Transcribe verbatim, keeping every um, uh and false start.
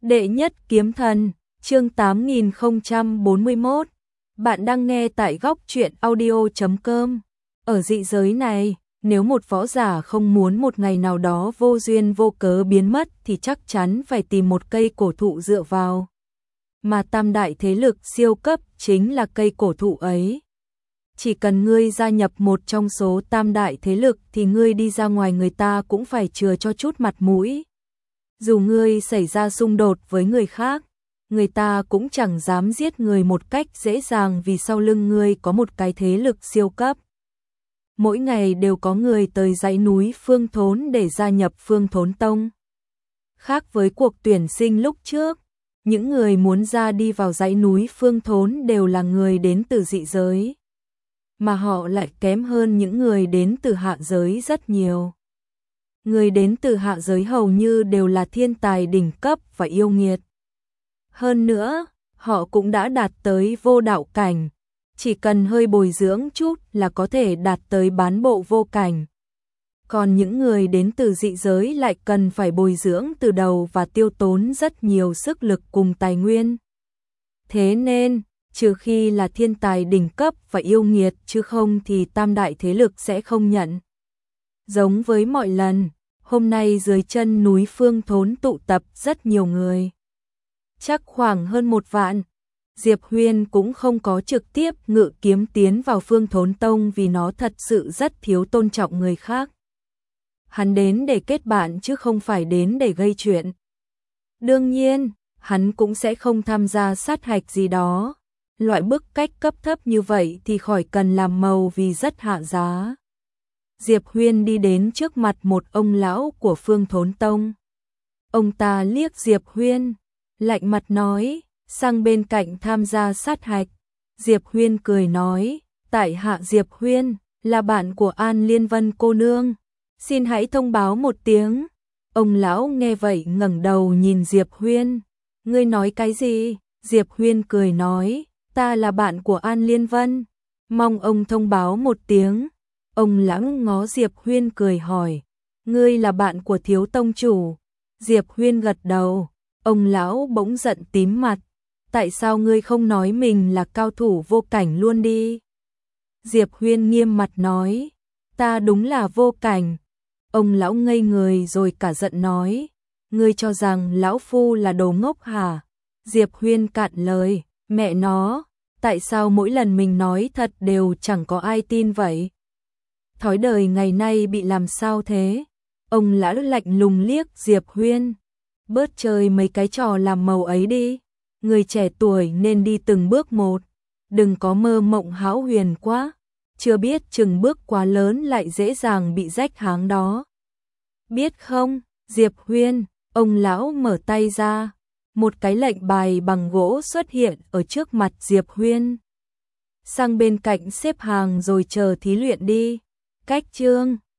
Đệ nhất kiếm thần, chương tám nghìn không trăm bốn mươi mốt. Bạn đang nghe tại góc truyện audio chấm com. Ở dị giới này, nếu một võ giả không muốn một ngày nào đó vô duyên vô cớ biến mất thì chắc chắn phải tìm một cây cổ thụ dựa vào. Mà tam đại thế lực siêu cấp chính là cây cổ thụ ấy. Chỉ cần ngươi gia nhập một trong số tam đại thế lực thì ngươi đi ra ngoài người ta cũng phải chừa cho chút mặt mũi. Dù ngươi xảy ra xung đột với người khác, người ta cũng chẳng dám giết người một cách dễ dàng vì sau lưng ngươi có một cái thế lực siêu cấp. Mỗi ngày đều có người tới dãy núi Phương Thốn để gia nhập Phương Thốn Tông. Khác với cuộc tuyển sinh lúc trước, những người muốn ra đi vào dãy núi Phương Thốn đều là người đến từ dị giới, mà họ lại kém hơn những người đến từ hạ giới rất nhiều. Người đến từ hạ giới hầu như đều là thiên tài đỉnh cấp và yêu nghiệt. Hơn nữa, họ cũng đã đạt tới vô đạo cảnh, chỉ cần hơi bồi dưỡng chút là có thể đạt tới bán bộ vô cảnh. Còn những người đến từ dị giới lại cần phải bồi dưỡng từ đầu và tiêu tốn rất nhiều sức lực cùng tài nguyên. Thế nên, trừ khi là thiên tài đỉnh cấp và yêu nghiệt chứ không thì tam đại thế lực sẽ không nhận. Giống với mọi lần, hôm nay dưới chân núi Phương Thốn tụ tập rất nhiều người. Chắc khoảng hơn một vạn. Diệp Huyên cũng không có trực tiếp ngự kiếm tiến vào Phương Thốn Tông vì nó thật sự rất thiếu tôn trọng người khác. Hắn đến để kết bạn chứ không phải đến để gây chuyện. Đương nhiên, hắn cũng sẽ không tham gia sát hạch gì đó. Loại bức cách cấp thấp như vậy thì khỏi cần làm màu vì rất hạ giá. Diệp Huyên đi đến trước mặt một ông lão của Phương Thốn Tông. Ông ta liếc Diệp Huyên, lạnh mặt nói, sang bên cạnh tham gia sát hạch. Diệp Huyên cười nói, tại hạ Diệp Huyên, là bạn của An Liên Vân cô nương. Xin hãy thông báo một tiếng. Ông lão nghe vậy ngẩng đầu nhìn Diệp Huyên. Ngươi nói cái gì? Diệp Huyên cười nói, ta là bạn của An Liên Vân. Mong ông thông báo một tiếng. Ông lão ngó Diệp Huyên cười hỏi, ngươi là bạn của thiếu tông chủ? Diệp Huyên gật đầu. Ông lão bỗng giận tím mặt, tại sao ngươi không nói mình là cao thủ vô cảnh luôn đi? Diệp Huyên nghiêm mặt nói, ta đúng là vô cảnh. Ông lão ngây người rồi cả giận nói, ngươi cho rằng lão phu là đồ ngốc hả? Diệp Huyên cạn lời, mẹ nó, tại sao mỗi lần mình nói thật đều chẳng có ai tin vậy? Thói đời ngày nay bị làm sao thế? Ông lão lạnh lùng liếc Diệp Huyên, bớt chơi mấy cái trò làm màu ấy đi. Người trẻ tuổi nên đi từng bước một, đừng có mơ mộng hão huyền quá, chưa biết chừng bước quá lớn lại dễ dàng bị rách háng đó. Biết không, Diệp Huyên, ông lão mở tay ra, một cái lệnh bài bằng gỗ xuất hiện ở trước mặt Diệp Huyên. Sang bên cạnh xếp hàng rồi chờ thí luyện đi. Cách chương